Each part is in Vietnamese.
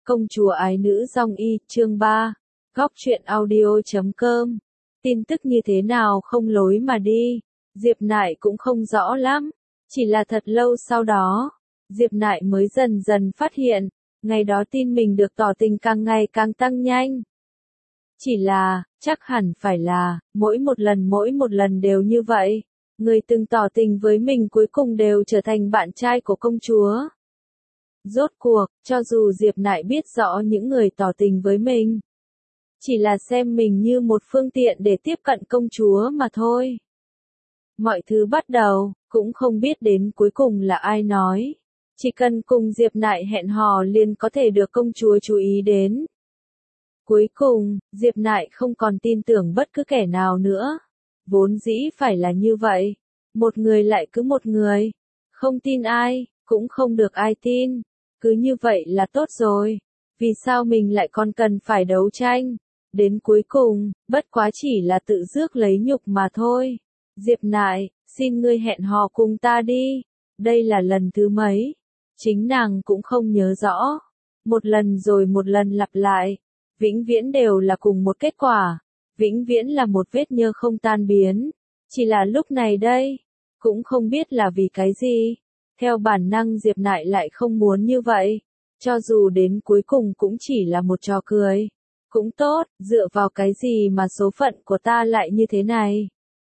Công chúa ái nữ Dong Y, chương 3, Góc truyện audio.com. Tin tức như thế nào không lối mà đi, Diệp Nại cũng không rõ lắm. Chỉ là thật lâu sau đó, Diệp Nại mới dần dần phát hiện, ngày đó tin mình được tỏ tình càng ngày càng tăng nhanh. Chỉ là, chắc hẳn phải là, mỗi một lần đều như vậy. Người từng tỏ tình với mình cuối cùng đều trở thành bạn trai của công chúa. Rốt cuộc, cho dù Diệp Nại biết rõ những người tỏ tình với mình, chỉ là xem mình như một phương tiện để tiếp cận công chúa mà thôi. Mọi thứ bắt đầu, cũng không biết đến cuối cùng là ai nói. Chỉ cần cùng Diệp Nại hẹn hò liền có thể được công chúa chú ý đến. Cuối cùng, Diệp Nại không còn tin tưởng bất cứ kẻ nào nữa. Vốn dĩ phải là như vậy. Một người lại cứ một người. Không tin ai, cũng không được ai tin. Cứ như vậy là tốt rồi. Vì sao mình lại còn cần phải đấu tranh? Đến cuối cùng, bất quá chỉ là tự rước lấy nhục mà thôi. Diệp Nại, xin ngươi hẹn hò cùng ta đi. Đây là lần thứ mấy? Chính nàng cũng không nhớ rõ. Một lần rồi một lần lặp lại. Vĩnh viễn đều là cùng một kết quả. Vĩnh viễn là một vết nhơ không tan biến. Chỉ là lúc này đây, cũng không biết là vì cái gì. Theo bản năng Diệp Nại lại không muốn như vậy. Cho dù đến cuối cùng cũng chỉ là một trò cười. Cũng tốt, dựa vào cái gì mà số phận của ta lại như thế này?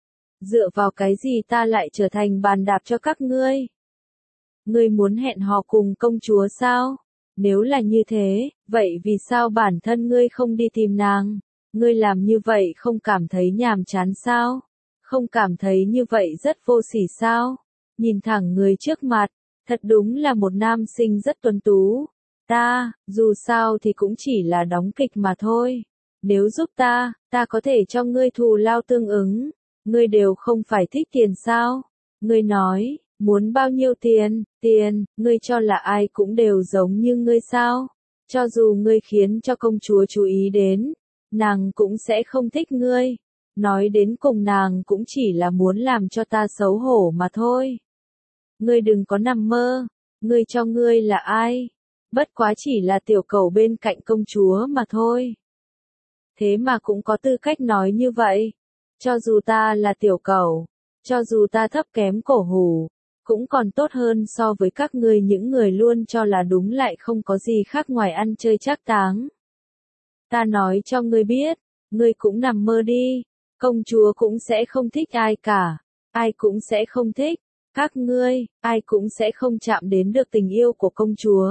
Dựa vào cái gì ta lại trở thành bàn đạp cho các ngươi? Ngươi muốn hẹn hò cùng công chúa sao? Nếu là như thế, vậy vì sao bản thân ngươi không đi tìm nàng? Ngươi làm như vậy không cảm thấy nhàm chán sao? Không cảm thấy như vậy rất vô sỉ sao? Nhìn thẳng người trước mặt, thật đúng là một nam sinh rất tuấn tú. Ta, dù sao thì cũng chỉ là đóng kịch mà thôi. Nếu giúp ta có thể cho ngươi thù lao tương ứng. Ngươi đều không phải thích tiền sao? Ngươi nói, muốn bao nhiêu tiền, ngươi cho là ai cũng đều giống như ngươi sao? Cho dù ngươi khiến cho công chúa chú ý đến, nàng cũng sẽ không thích ngươi. Nói đến cùng nàng cũng chỉ là muốn làm cho ta xấu hổ mà thôi. Ngươi đừng có nằm mơ, ngươi cho ngươi là ai? Bất quá chỉ là tiểu cẩu bên cạnh công chúa mà thôi. Thế mà cũng có tư cách nói như vậy. Cho dù ta là tiểu cẩu, cho dù ta thấp kém cổ hủ, cũng còn tốt hơn so với các ngươi những người luôn cho là đúng lại không có gì khác ngoài ăn chơi trác táng. Ta nói cho ngươi biết, ngươi cũng nằm mơ đi, công chúa cũng sẽ không thích ai cả, ai cũng sẽ không thích, các ngươi, ai cũng sẽ không chạm đến được tình yêu của công chúa.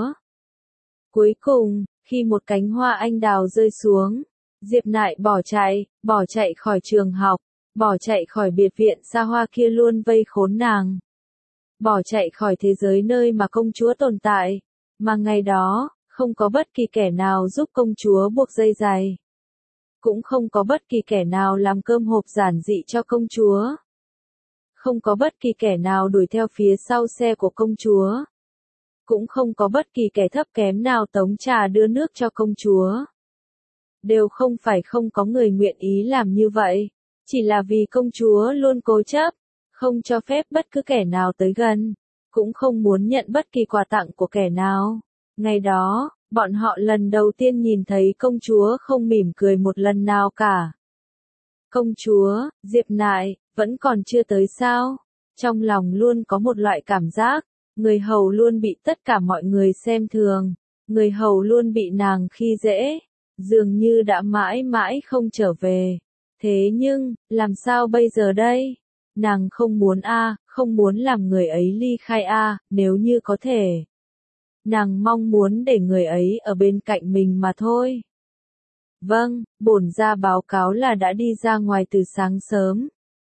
Cuối cùng, khi một cánh hoa anh đào rơi xuống, Diệp Nại bỏ chạy khỏi trường học, bỏ chạy khỏi biệt viện xa hoa kia luôn vây khốn nàng. Bỏ chạy khỏi thế giới nơi mà công chúa tồn tại, mà ngày đó, không có bất kỳ kẻ nào giúp công chúa buộc dây giày. Cũng không có bất kỳ kẻ nào làm cơm hộp giản dị cho công chúa. Không có bất kỳ kẻ nào đuổi theo phía sau xe của công chúa. Cũng không có bất kỳ kẻ thấp kém nào tống trà đưa nước cho công chúa. Đều không phải không có người nguyện ý làm như vậy, chỉ là vì công chúa luôn cố chấp, không cho phép bất cứ kẻ nào tới gần, cũng không muốn nhận bất kỳ quà tặng của kẻ nào. Ngày đó, bọn họ lần đầu tiên nhìn thấy công chúa không mỉm cười một lần nào cả. Công chúa, Diệp Nại, vẫn còn chưa tới sao? Trong lòng luôn có một loại cảm giác, người hầu luôn bị tất cả mọi người xem thường, người hầu luôn bị nàng khi dễ, dường như đã mãi mãi không trở về. Thế nhưng, làm sao bây giờ đây? Nàng không muốn không muốn làm người ấy ly khai nếu như có thể. Nàng mong muốn để người ấy ở bên cạnh mình mà thôi. Vâng, bổn gia báo cáo là đã đi ra ngoài từ sáng sớm.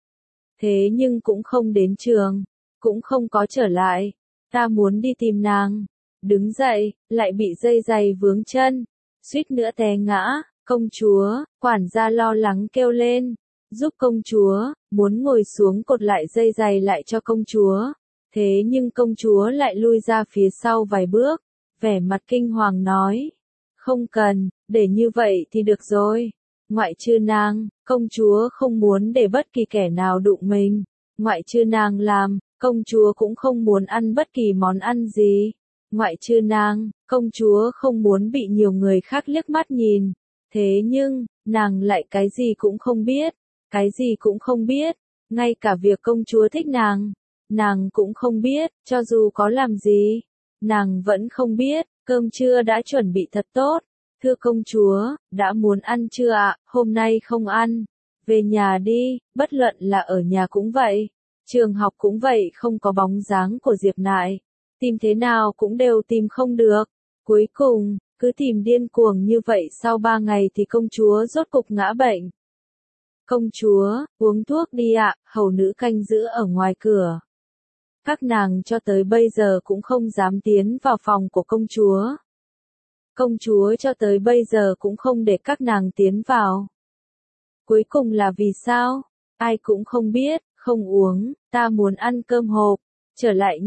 Thế nhưng cũng không đến trường, cũng không có trở lại. Ta muốn đi tìm nàng. Đứng dậy, lại bị dây giày vướng chân. Suýt nữa té ngã. Công chúa, quản gia lo lắng kêu lên. Giúp công chúa, muốn ngồi xuống cột lại dây giày lại cho công chúa. Thế nhưng công chúa lại lui ra phía sau vài bước. Vẻ mặt kinh hoàng nói. Không cần, để như vậy thì được rồi. Ngoại trừ nàng, công chúa không muốn để bất kỳ kẻ nào đụng mình. Ngoại trừ nàng làm, công chúa cũng không muốn ăn bất kỳ món ăn gì. ngoại trừ nàng, công chúa không muốn bị nhiều người khác liếc mắt nhìn. Thế nhưng, nàng lại cái gì cũng không biết, cái gì cũng không biết, ngay cả việc công chúa thích nàng cũng không biết, cho dù có làm gì, nàng vẫn không biết, cơm trưa đã chuẩn bị thật tốt. Thưa công chúa, đã muốn ăn chưa ạ? Hôm nay không ăn. Về nhà đi, bất luận là ở nhà cũng vậy, trường học cũng vậy, không có bóng dáng của Diệp Nại. Tìm thế nào cũng đều tìm không được. Cuối cùng, cứ tìm điên cuồng như vậy, sau 3 ngày thì công chúa rốt cục ngã bệnh. Công chúa, uống thuốc đi ạ, hầu nữ canh giữ ở ngoài cửa. Các nàng cho tới bây giờ cũng không dám tiến vào phòng của công chúa. Công chúa cho tới bây giờ cũng không để các nàng tiến vào. Cuối cùng là vì sao? Ai cũng không biết, không uống, ta muốn ăn cơm hộp. Trở lại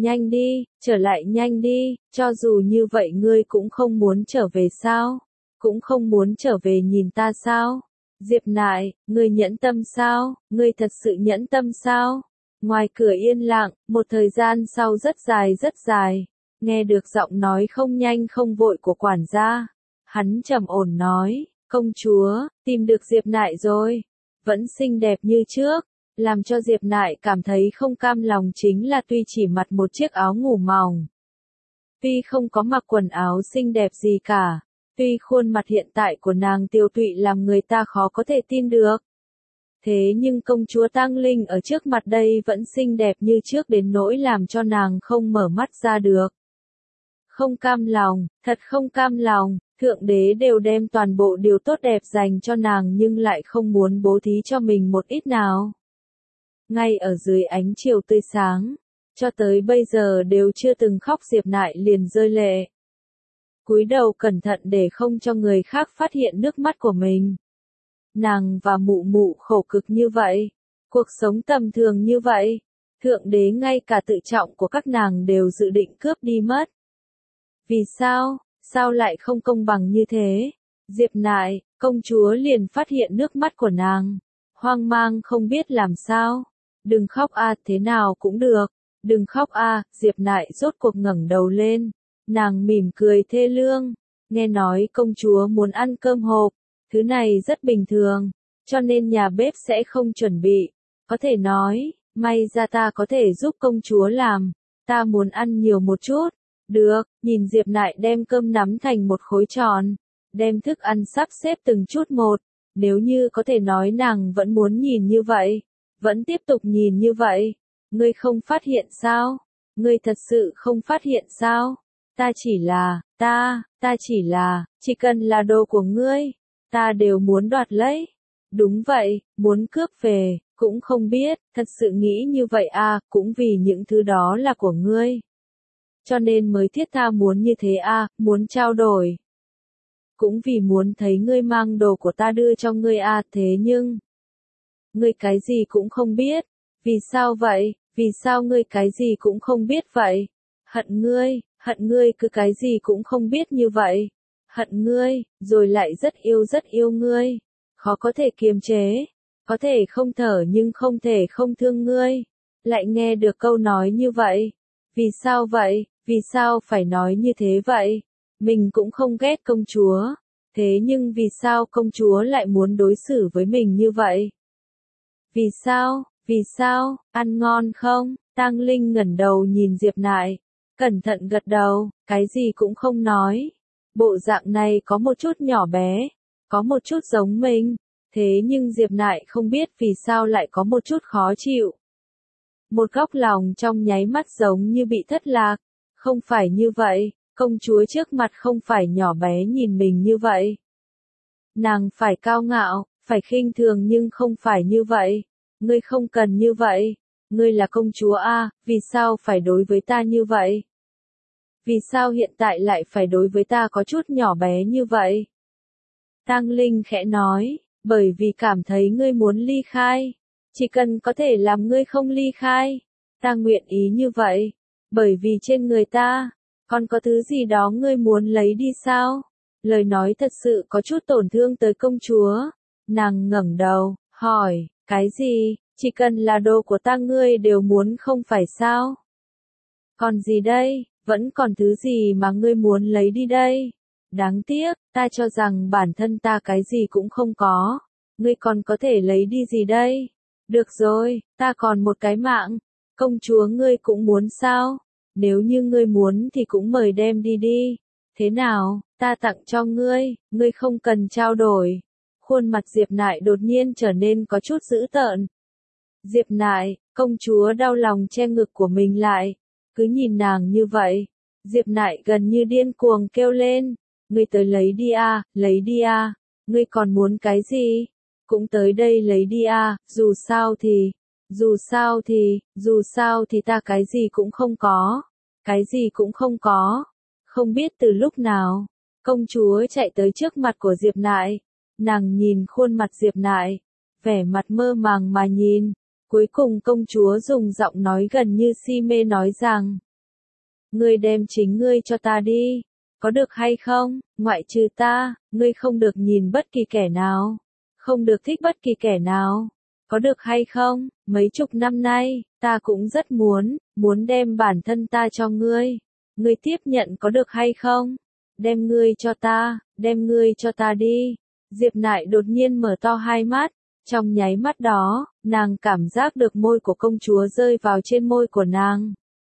nhanh đi, cho dù như vậy ngươi cũng không muốn trở về sao? Cũng không muốn trở về nhìn ta sao? Diệp Nại, ngươi nhẫn tâm sao? Ngươi thật sự nhẫn tâm sao? Ngoài cửa yên lặng, một thời gian sau rất dài, nghe được giọng nói không nhanh không vội của quản gia. Hắn trầm ổn nói, công chúa, tìm được Diệp Nại rồi, vẫn xinh đẹp như trước. Làm cho Diệp Nại cảm thấy không cam lòng chính là tuy chỉ mặc một chiếc áo ngủ mỏng, tuy không có mặc quần áo xinh đẹp gì cả, tuy khuôn mặt hiện tại của nàng tiều tụy làm người ta khó có thể tin được. Thế nhưng công chúa Tang Linh ở trước mặt đây vẫn xinh đẹp như trước đến nỗi làm cho nàng không mở mắt ra được. Không cam lòng, thật không cam lòng, Thượng Đế đều đem toàn bộ điều tốt đẹp dành cho nàng nhưng lại không muốn bố thí cho mình một ít nào. Ngay ở dưới ánh chiều tươi sáng, cho tới bây giờ đều chưa từng khóc, Diệp Nại liền rơi lệ. Cúi đầu cẩn thận để không cho người khác phát hiện nước mắt của mình. Nàng và mụ mụ khổ cực như vậy, cuộc sống tầm thường như vậy, Thượng Đế ngay cả tự trọng của các nàng đều dự định cướp đi mất. Vì sao, sao lại không công bằng như thế? Diệp Nại, công chúa liền phát hiện nước mắt của nàng, hoang mang không biết làm sao. Đừng khóc a, thế nào cũng được, đừng khóc a. Diệp Nại rốt cuộc ngẩng đầu lên, nàng mỉm cười thê lương, nghe nói công chúa muốn ăn cơm hộp, thứ này rất bình thường, cho nên nhà bếp sẽ không chuẩn bị, có thể nói, may ra ta có thể giúp công chúa làm, ta muốn ăn nhiều một chút. Được, nhìn Diệp Nại đem cơm nắm thành một khối tròn, đem thức ăn sắp xếp từng chút một, nếu như có thể nói nàng vẫn muốn nhìn như vậy, vẫn tiếp tục nhìn như vậy. Ngươi không phát hiện sao? Ngươi thật sự không phát hiện sao? Ta chỉ cần là đồ của ngươi, ta đều muốn đoạt lấy. Đúng vậy, muốn cướp về, cũng không biết, thật sự nghĩ như vậy à, cũng vì những thứ đó là của ngươi. Cho nên mới thiết tha muốn như thế à, muốn trao đổi. Cũng vì muốn thấy ngươi mang đồ của ta đưa cho ngươi à, thế nhưng ngươi cái gì cũng không biết. Vì sao vậy? Vì sao ngươi cái gì cũng không biết vậy? Hận ngươi cứ cái gì cũng không biết như vậy. Hận ngươi, rồi lại rất yêu ngươi. Khó có thể kiềm chế, có thể không thở nhưng không thể không thương ngươi. Lại nghe được câu nói như vậy. Vì sao vậy? Vì sao phải nói như thế vậy? Mình cũng không ghét công chúa. Thế nhưng vì sao công chúa lại muốn đối xử với mình như vậy? Vì sao, ăn ngon không? Tang Linh ngẩng đầu nhìn Diệp Nại, cẩn thận gật đầu, cái gì cũng không nói. Bộ dạng này có một chút nhỏ bé, có một chút giống mình, thế nhưng Diệp Nại không biết vì sao lại có một chút khó chịu. Một góc lòng trong nháy mắt giống như bị thất lạc, không phải như vậy, công chúa trước mặt không phải nhỏ bé nhìn mình như vậy. Nàng phải cao ngạo, phải khinh thường nhưng không phải như vậy. Ngươi không cần như vậy. Ngươi là công chúa a, vì sao phải đối với ta như vậy? Vì sao hiện tại lại phải đối với ta có chút nhỏ bé như vậy? Tang Linh khẽ nói, bởi vì cảm thấy ngươi muốn ly khai. Chỉ cần có thể làm ngươi không ly khai, ta nguyện ý như vậy. Bởi vì trên người ta, còn có thứ gì đó ngươi muốn lấy đi sao? Lời nói thật sự có chút tổn thương tới công chúa. Nàng ngẩng đầu, hỏi, cái gì? Chỉ cần là đồ của ta ngươi đều muốn không phải sao? Còn gì đây? Vẫn còn thứ gì mà ngươi muốn lấy đi đây? Đáng tiếc, ta cho rằng bản thân ta cái gì cũng không có. Ngươi còn có thể lấy đi gì đây? Được rồi, ta còn một cái mạng. Công chúa ngươi cũng muốn sao? Nếu như ngươi muốn thì cũng mời đem đi đi. Thế nào, ta tặng cho ngươi không cần trao đổi. Khuôn mặt Diệp Nại đột nhiên trở nên có chút dữ tợn. Diệp Nại, công chúa đau lòng che ngực của mình lại. Cứ nhìn nàng như vậy. Diệp Nại gần như điên cuồng kêu lên. Ngươi tới lấy đi à, ngươi còn muốn cái gì? Cũng tới đây lấy đi à, dù sao thì ta cái gì cũng không có. Cái gì cũng không có. Không biết từ lúc nào, công chúa chạy tới trước mặt của Diệp Nại. Nàng nhìn khuôn mặt Diệp Nại, vẻ mặt mơ màng mà nhìn. Cuối cùng công chúa dùng giọng nói gần như si mê nói rằng. Ngươi đem chính ngươi cho ta đi. Có được hay không? Ngoại trừ ta, ngươi không được nhìn bất kỳ kẻ nào. Không được thích bất kỳ kẻ nào. Có được hay không? Mấy chục năm nay, ta cũng rất muốn đem bản thân ta cho ngươi. Ngươi tiếp nhận có được hay không? Đem ngươi cho ta đi. Diệp Nại đột nhiên mở to hai mắt. Trong nháy mắt đó, nàng cảm giác được môi của công chúa rơi vào trên môi của nàng.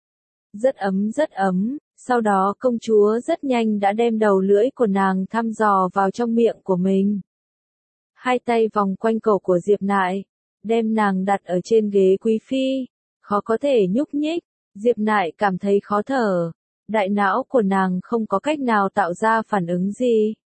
Rất ấm. Sau đó công chúa rất nhanh đã đem đầu lưỡi của nàng thăm dò vào trong miệng của mình. Hai tay vòng quanh cổ của Diệp Nại, đem nàng đặt ở trên ghế quý phi, khó có thể nhúc nhích. Diệp Nại cảm thấy khó thở, đại não của nàng không có cách nào tạo ra phản ứng gì.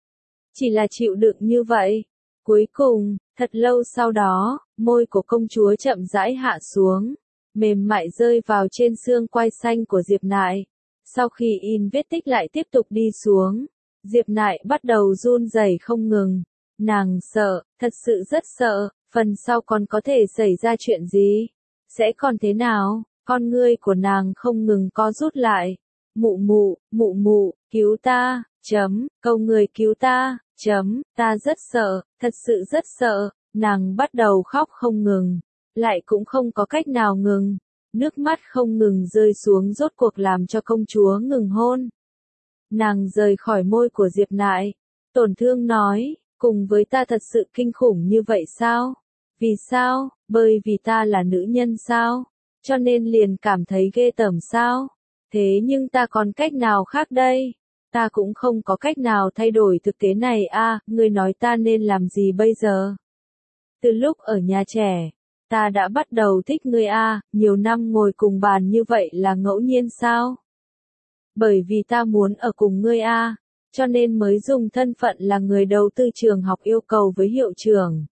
Chỉ là chịu đựng như vậy. Cuối cùng, thật lâu sau đó, môi của công chúa chậm rãi hạ xuống, mềm mại rơi vào trên xương quai xanh của Diệp Nại. Sau khi in vết tích lại tiếp tục đi xuống, Diệp Nại bắt đầu run rẩy không ngừng. Nàng sợ, thật sự rất sợ, phần sau còn có thể xảy ra chuyện gì? Sẽ còn thế nào? Con ngươi của nàng không ngừng co rút lại. Mụ mụ, cứu ta, cầu người cứu ta, ta rất sợ, thật sự rất sợ. Nàng bắt đầu khóc không ngừng, lại cũng không có cách nào ngừng. Nước mắt không ngừng rơi xuống rốt cuộc làm cho công chúa ngừng hôn. Nàng rời khỏi môi của Diệp Nại, tổn thương nói, cùng với ta thật sự kinh khủng như vậy sao? Vì sao? Bởi vì ta là nữ nhân sao? Cho nên liền cảm thấy ghê tởm sao? Thế nhưng ta còn cách nào khác đây? Ta cũng không có cách nào thay đổi thực tế này à, ngươi nói ta nên làm gì bây giờ? Từ lúc ở nhà trẻ, ta đã bắt đầu thích ngươi à, nhiều năm ngồi cùng bàn như vậy là ngẫu nhiên sao? Bởi vì ta muốn ở cùng ngươi à, cho nên mới dùng thân phận là người đầu tư trường học yêu cầu với hiệu trưởng.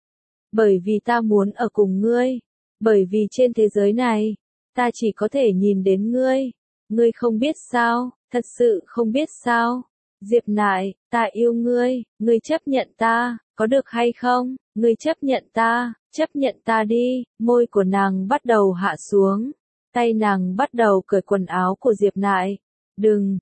Bởi vì ta muốn ở cùng ngươi, bởi vì trên thế giới này, ta chỉ có thể nhìn đến ngươi. Ngươi không biết sao, thật sự không biết sao? Diệp Nại, ta yêu ngươi, ngươi chấp nhận ta, có được hay không? Ngươi chấp nhận ta đi. Môi của nàng bắt đầu hạ xuống, tay nàng bắt đầu cởi quần áo của Diệp Nại. Đừng,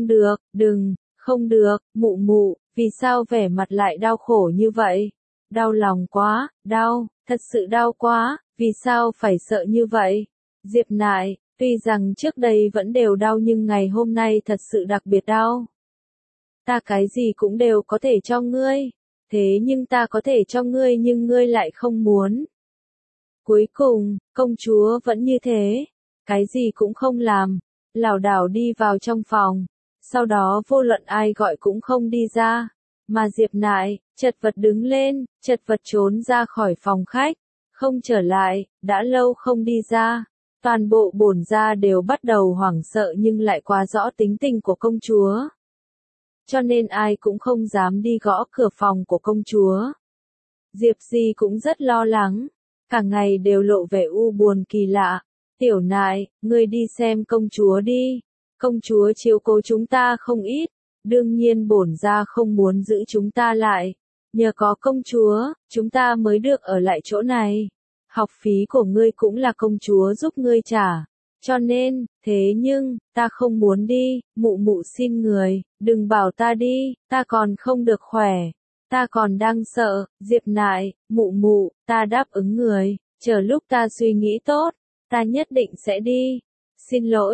không được, mụ, vì sao vẻ mặt lại đau khổ như vậy? Đau lòng quá, thật sự đau quá, vì sao phải sợ như vậy? Diệp Nại, tuy rằng trước đây vẫn đều đau nhưng ngày hôm nay thật sự đặc biệt đau. Ta cái gì cũng đều có thể cho ngươi, thế nhưng ta có thể cho ngươi nhưng ngươi lại không muốn. Cuối cùng, công chúa vẫn như thế, cái gì cũng không làm, lảo đảo đi vào trong phòng, sau đó vô luận ai gọi cũng không đi ra, mà Diệp Nại, chật vật đứng lên, chật vật trốn ra khỏi phòng khách, không trở lại, đã lâu không đi ra. Toàn bộ bổn gia đều bắt đầu hoảng sợ nhưng lại quá rõ tính tình của công chúa. Cho nên ai cũng không dám đi gõ cửa phòng của công chúa. Diệp Di cũng rất lo lắng, cả ngày đều lộ vẻ u buồn kỳ lạ. Tiểu Nại, ngươi đi xem công chúa đi. Công chúa chiếu cố chúng ta không ít, đương nhiên bổn gia không muốn giữ chúng ta lại. Nhờ có công chúa, chúng ta mới được ở lại chỗ này. Học phí của ngươi cũng là công chúa giúp ngươi trả. Cho nên, thế nhưng, ta không muốn đi, mụ xin người, đừng bảo ta đi, ta còn không được khỏe. Ta còn đang sợ, Diệp Nại, mụ, ta đáp ứng người, chờ lúc ta suy nghĩ tốt, ta nhất định sẽ đi. Xin lỗi,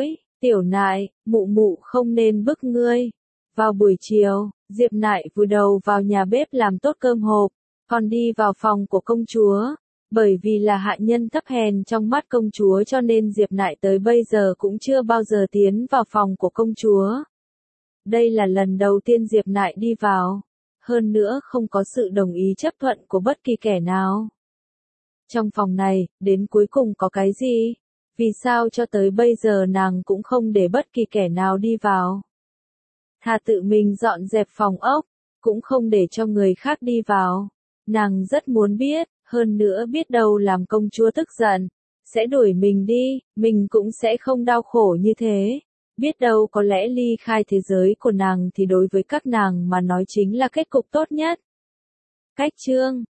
Tiểu Nại, mụ mụ không nên bức ngươi. Vào buổi chiều, Diệp Nại vùi đầu vào nhà bếp làm tốt cơm hộp, còn đi vào phòng của công chúa. Bởi vì là hạ nhân thấp hèn trong mắt công chúa cho nên Diệp Nại tới bây giờ cũng chưa bao giờ tiến vào phòng của công chúa. Đây là lần đầu tiên Diệp Nại đi vào, hơn nữa không có sự đồng ý chấp thuận của bất kỳ kẻ nào. Trong phòng này, đến cuối cùng có cái gì? Vì sao cho tới bây giờ nàng cũng không để bất kỳ kẻ nào đi vào? Thà tự mình dọn dẹp phòng ốc, cũng không để cho người khác đi vào. Nàng rất muốn biết, hơn nữa biết đâu làm công chúa tức giận, sẽ đuổi mình đi, mình cũng sẽ không đau khổ như thế. Biết đâu có lẽ ly khai thế giới của nàng thì đối với các nàng mà nói chính là kết cục tốt nhất. Cách chương